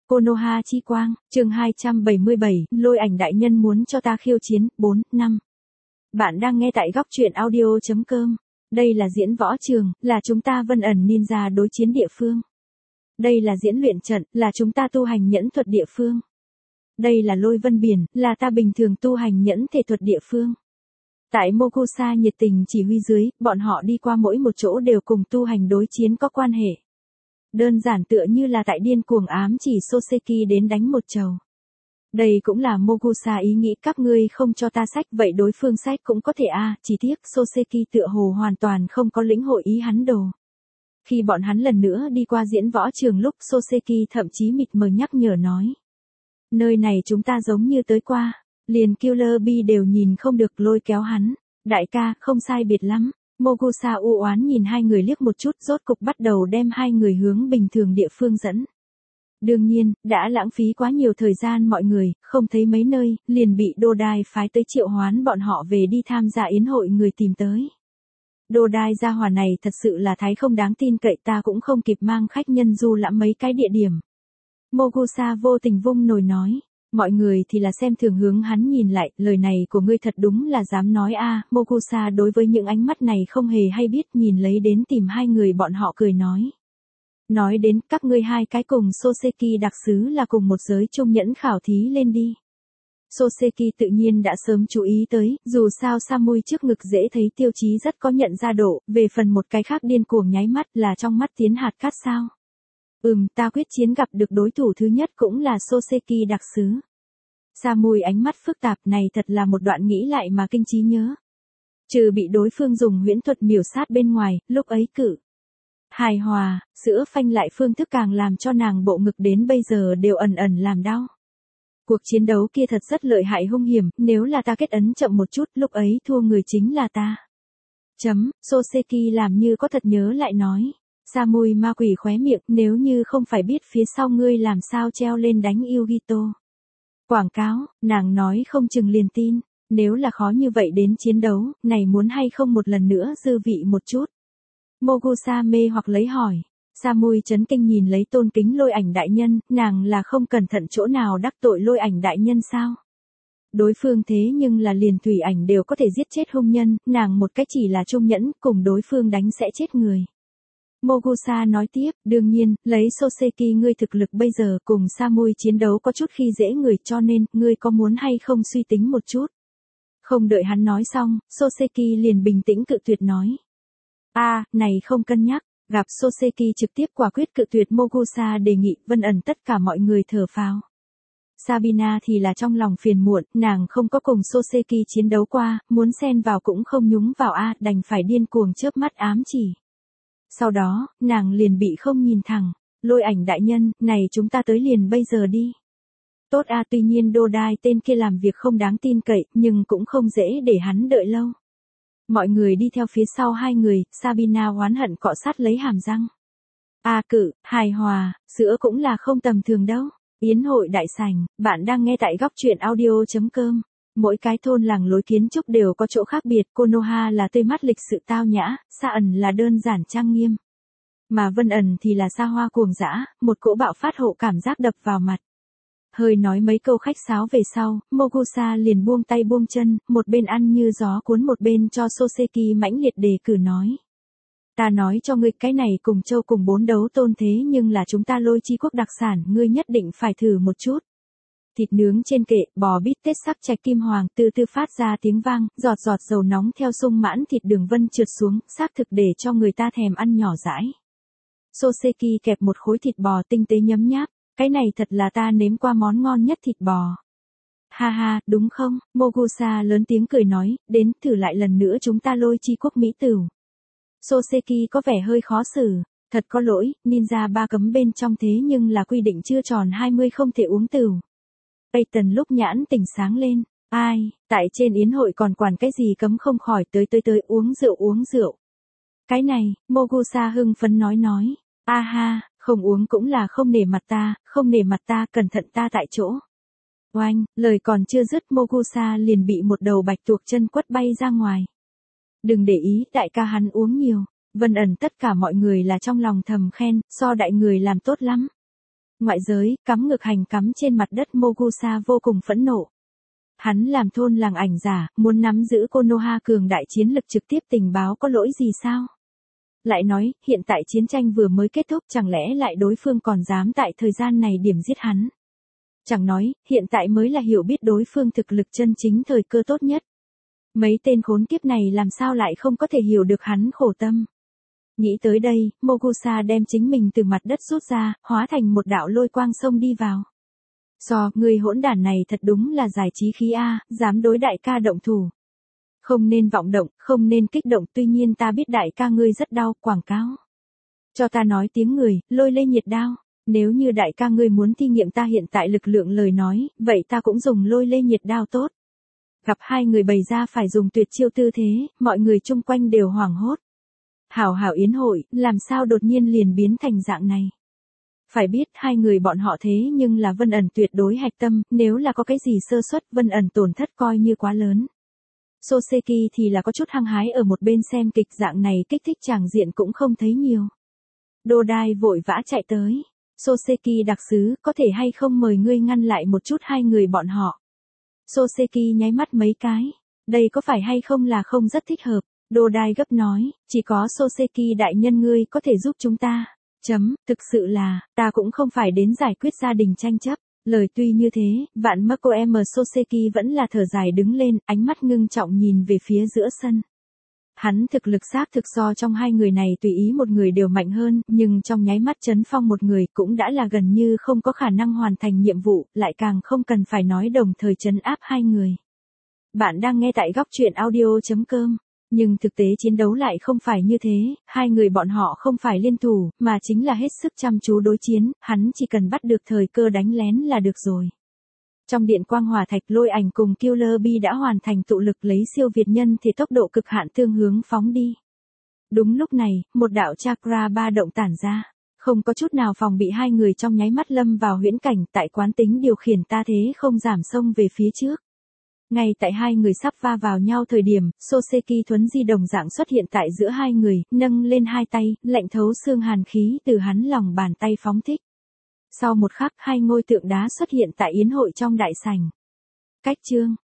Konoha chi quang, chương 277, lôi ảnh đại nhân muốn cho ta khiêu chiến, 4, 5. Bạn đang nghe tại góc truyện audio.com. Đây là diễn võ trường, là chúng ta Vân ẩn ninja đối chiến địa phương. Đây là diễn luyện trận, là chúng ta tu hành nhẫn thuật địa phương. Đây là lôi vân biển, là ta bình thường tu hành nhẫn thể thuật địa phương. Tại Mokusa nhiệt tình chỉ huy dưới, bọn họ đi qua mỗi một chỗ đều cùng tu hành đối chiến có quan hệ. Đơn giản tựa như là tại điên cuồng ám chỉ Soseki đến đánh một trầu. Đây cũng là Mokusa ý nghĩ các ngươi không cho ta sách vậy đối phương sách cũng có thể chỉ tiếc Soseki tựa hồ hoàn toàn không có lĩnh hội ý hắn đồ. Khi bọn hắn lần nữa đi qua diễn võ trường lúc Soseki thậm chí mịt mờ nhắc nhở nói. Nơi này chúng ta giống như tới qua, liền Killer Bee đều nhìn không được lôi kéo hắn. Đại ca, không sai biệt lắm. Mokusa u oán nhìn hai người liếc một chút rốt cục bắt đầu đem hai người hướng bình thường địa phương dẫn. Đương nhiên, đã lãng phí quá nhiều thời gian mọi người, không thấy mấy nơi, liền bị Đô Đai phái tới triệu hoán bọn họ về đi tham gia yến hội người tìm tới. Đô Đai gia hỏa này thật sự là thái không đáng tin cậy ta cũng không kịp mang khách nhân du lãm mấy cái địa điểm. Mokusa vô tình vung nồi nói. Mọi người thì là xem thường hướng hắn nhìn lại, lời này của ngươi thật đúng là dám nói Mokusa đối với những ánh mắt này không hề hay biết nhìn lấy đến tìm hai người bọn họ cười nói. Nói đến các ngươi hai cái cùng Soseki đặc sứ là cùng một giới trung nhẫn khảo thí lên đi. Soseki tự nhiên đã sớm chú ý tới, dù sao Samui trước ngực dễ thấy tiêu chí rất có nhận ra độ, về phần một cái khác điên cuồng nháy mắt là trong mắt tiến hạt cát sao. Ta quyết chiến gặp được đối thủ thứ nhất cũng là Soseki đặc sứ. Samui ánh mắt phức tạp này thật là một đoạn nghĩ lại mà kinh trí nhớ. Trừ bị đối phương dùng huyễn thuật miểu sát bên ngoài, lúc ấy cự. Hài hòa, sữa phanh lại phương thức càng làm cho nàng bộ ngực đến bây giờ đều ẩn ẩn làm đau. Cuộc chiến đấu kia thật rất lợi hại hung hiểm, nếu là ta kết ấn chậm một chút lúc ấy thua người chính là ta. Soseki làm như có thật nhớ lại nói. Samui ma quỷ khóe miệng nếu như không phải biết phía sau ngươi làm sao treo lên đánh Yugito. Quảng cáo, nàng nói không chừng liền tin, nếu là khó như vậy đến chiến đấu, này muốn hay không một lần nữa dư vị một chút. Mokusa mê hoặc lấy hỏi, Samui chấn kinh nhìn lấy tôn kính lôi ảnh đại nhân, nàng là không cẩn thận chỗ nào đắc tội lôi ảnh đại nhân sao? Đối phương thế nhưng là liền thủy ảnh đều có thể giết chết hung nhân, nàng một cách chỉ là trung nhẫn, cùng đối phương đánh sẽ chết người. Mokusa nói tiếp, đương nhiên, lấy Soseki ngươi thực lực bây giờ cùng Samui chiến đấu có chút khi dễ người cho nên, ngươi có muốn hay không suy tính một chút. Không đợi hắn nói xong, Soseki liền bình tĩnh cự tuyệt nói. Này không cân nhắc, gặp Soseki trực tiếp quả quyết cự tuyệt Mokusa đề nghị Vân ẩn tất cả mọi người thở phào. Sabina thì là trong lòng phiền muộn, nàng không có cùng Soseki chiến đấu qua, muốn xen vào cũng không nhúng vào đành phải điên cuồng chớp mắt ám chỉ. Sau đó, nàng liền bị không nhìn thẳng, lôi ảnh đại nhân, này chúng ta tới liền bây giờ đi. Tốt tuy nhiên Đô Đai tên kia làm việc không đáng tin cậy, nhưng cũng không dễ để hắn đợi lâu. Mọi người đi theo phía sau hai người, Sabina oán hận cọ sát lấy hàm răng. Cự, hài hòa, sữa cũng là không tầm thường đâu. Yến hội đại sảnh, bạn đang nghe tại góc truyện audio.com. Mỗi cái thôn làng lối kiến trúc đều có chỗ khác biệt, Konoha là tươi mát lịch sự tao nhã, Sa ẩn là đơn giản trang nghiêm. Mà Vân ẩn thì là xa hoa cuồng dã, một cỗ bạo phát hộ cảm giác đập vào mặt. Hơi nói mấy câu khách sáo về sau, Mokusa liền buông tay buông chân, một bên ăn như gió cuốn một bên cho Soseki mãnh liệt đề cử nói. Ta nói cho ngươi cái này cùng châu cùng bốn đấu tôn thế nhưng là chúng ta lôi chi quốc đặc sản, ngươi nhất định phải thử một chút. Thịt nướng trên kệ, bò bít tết sắc chạch kim hoàng, từ từ phát ra tiếng vang, giọt giọt dầu nóng theo sung mãn thịt đường vân trượt xuống, xác thực để cho người ta thèm ăn nhỏ dãi. Soseki kẹp một khối thịt bò tinh tế nhấm nháp, cái này thật là ta nếm qua món ngon nhất thịt bò. Ha, đúng không? Mokusa lớn tiếng cười nói, đến thử lại lần nữa chúng ta lôi chi quốc mỹ tửu. Soseki có vẻ hơi khó xử, thật có lỗi, ninja 3 cấm bên trong thế nhưng là quy định chưa tròn 20 không thể uống tửu. Peyton lúc nhãn tỉnh sáng lên, tại trên yến hội còn quản cái gì cấm không khỏi tới uống rượu. Cái này, Mokusa hưng phấn nói. Không uống cũng là không nể mặt ta, cẩn thận ta tại chỗ. Oanh, lời còn chưa dứt Mokusa liền bị một đầu bạch tuộc chân quất bay ra ngoài. Đừng để ý, đại ca hắn uống nhiều, Vân ẩn tất cả mọi người là trong lòng thầm khen, so đại người làm tốt lắm. Ngoại giới, cắm ngược hành cắm trên mặt đất Mogusa vô cùng phẫn nộ. Hắn làm thôn làng ảnh giả, muốn nắm giữ Konoha cường đại chiến lực trực tiếp tình báo có lỗi gì sao? Lại nói, hiện tại chiến tranh vừa mới kết thúc chẳng lẽ lại đối phương còn dám tại thời gian này điểm giết hắn. Chẳng nói, hiện tại mới là hiểu biết đối phương thực lực chân chính thời cơ tốt nhất. Mấy tên khốn kiếp này làm sao lại không có thể hiểu được hắn khổ tâm. Nghĩ tới đây, Mogusa đem chính mình từ mặt đất rút ra, hóa thành một đạo lôi quang sông đi vào. Người hỗn đản này thật đúng là giải trí khí a, dám đối đại ca động thủ. Không nên vọng động, không nên kích động, tuy nhiên ta biết đại ca ngươi rất đau, quảng cáo. Cho ta nói tiếng người, lôi lê nhiệt đao. Nếu như đại ca ngươi muốn thi nghiệm ta hiện tại lực lượng lời nói, vậy ta cũng dùng lôi lê nhiệt đao tốt. Gặp hai người bày ra phải dùng tuyệt chiêu tư thế, mọi người chung quanh đều hoảng hốt. Hảo hảo yến hội, làm sao đột nhiên liền biến thành dạng này. Phải biết hai người bọn họ thế nhưng là Vân ẩn tuyệt đối hạch tâm, nếu là có cái gì sơ suất Vân ẩn tổn thất coi như quá lớn. Soseki thì là có chút hăng hái ở một bên xem kịch dạng này kích thích tràng diện cũng không thấy nhiều. Dodai vội vã chạy tới. Soseki đặc sứ, có thể hay không mời ngươi ngăn lại một chút hai người bọn họ. Soseki nháy mắt mấy cái. Đây có phải hay không là không rất thích hợp. Dodai gấp nói, chỉ có Soseki đại nhân ngươi có thể giúp chúng ta. Thực sự là, ta cũng không phải đến giải quyết gia đình tranh chấp. Lời tuy như thế, vạn Mako M Soseki vẫn là thở dài đứng lên, ánh mắt ngưng trọng nhìn về phía giữa sân. Hắn thực lực xác thực so trong hai người này tùy ý một người đều mạnh hơn, nhưng trong nháy mắt chấn phong một người cũng đã là gần như không có khả năng hoàn thành nhiệm vụ, lại càng không cần phải nói đồng thời trấn áp hai người. Bạn đang nghe tại góc truyện audio.com. Nhưng thực tế chiến đấu lại không phải như thế, hai người bọn họ không phải liên thủ, mà chính là hết sức chăm chú đối chiến, hắn chỉ cần bắt được thời cơ đánh lén là được rồi. Trong điện quang hỏa thạch Lôi Ảnh cùng Killer Bee đã hoàn thành tụ lực lấy siêu việt nhân thì tốc độ cực hạn tương hướng phóng đi. Đúng lúc này, một đạo chakra ba động tản ra, không có chút nào phòng bị hai người trong nháy mắt lâm vào huyễn cảnh tại quán tính điều khiển ta thế không giảm xông về phía trước. Ngay tại hai người sắp va vào nhau thời điểm, Soseki thuấn di đồng dạng xuất hiện tại giữa hai người, nâng lên hai tay, lạnh thấu xương hàn khí từ hắn lòng bàn tay phóng thích. Sau một khắc hai ngôi tượng đá xuất hiện tại yến hội trong đại sảnh. Cách chương